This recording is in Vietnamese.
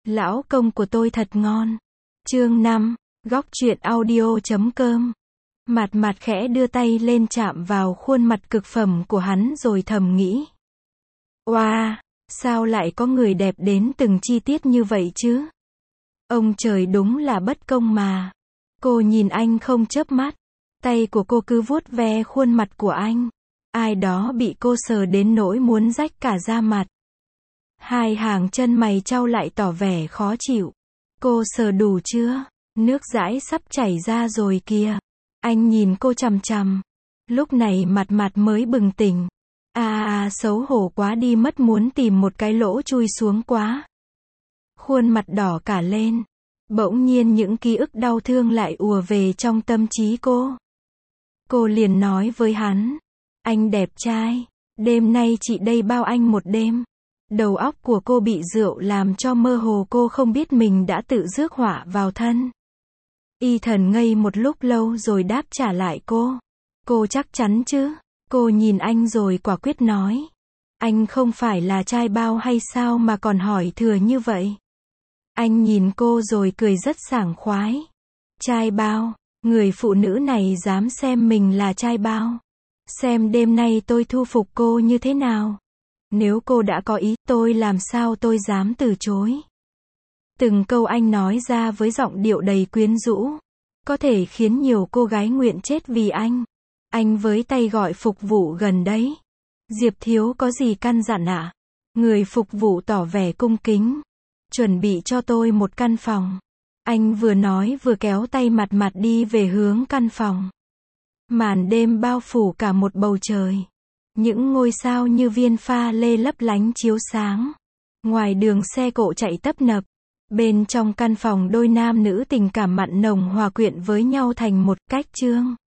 Lão công của tôi thật ngon. Chương 5, góc truyện audio.com. Mạt Mạt khẽ đưa tay lên chạm vào khuôn mặt cực phẩm của hắn rồi thầm nghĩ. Oa, sao lại có người đẹp đến từng chi tiết như vậy chứ? Ông trời đúng là bất công mà. Cô nhìn anh không chớp mắt. Tay của cô cứ vuốt ve khuôn mặt của anh. Ai đó bị cô sờ đến nỗi muốn rách cả da mặt. Hai hàng chân mày chau lại tỏ vẻ khó chịu. Cô sờ đủ chưa? Nước dãi sắp chảy ra rồi kìa. Anh nhìn cô chằm chằm. Lúc này Mạt Mạt mới bừng tỉnh. Xấu hổ quá đi mất, muốn tìm một cái lỗ chui xuống quá. Khuôn mặt đỏ cả lên. Bỗng nhiên những ký ức đau thương lại ùa về trong tâm trí cô. Cô liền nói với hắn. Anh đẹp trai. Đêm nay chị đây bao anh một đêm. Đầu óc của cô bị rượu làm cho mơ hồ, cô không biết mình đã tự rước họa vào thân. Y Thần ngây một lúc lâu rồi đáp trả lại cô. Cô chắc chắn chứ? Cô nhìn anh rồi quả quyết nói. Anh không phải là trai bao hay sao mà còn hỏi thừa như vậy? Anh nhìn cô rồi cười rất sảng khoái. Trai bao? Người phụ nữ này dám xem mình là trai bao. Xem đêm nay tôi thu phục cô như thế nào. Nếu cô đã có ý, tôi làm sao tôi dám từ chối. Từng câu anh nói ra với giọng điệu đầy quyến rũ. Có thể khiến nhiều cô gái nguyện chết vì anh. Anh với tay gọi phục vụ gần đấy. Diệp thiếu có gì căn dặn ạ? Người phục vụ tỏ vẻ cung kính. Chuẩn bị cho tôi một căn phòng. Anh vừa nói vừa kéo tay Mạt Mạt đi về hướng căn phòng. Màn đêm bao phủ cả một bầu trời. Những ngôi sao như viên pha lê lấp lánh chiếu sáng. Ngoài đường xe cộ chạy tấp nập. Bên trong căn phòng đôi nam nữ tình cảm mặn nồng hòa quyện với nhau thành một cách chương.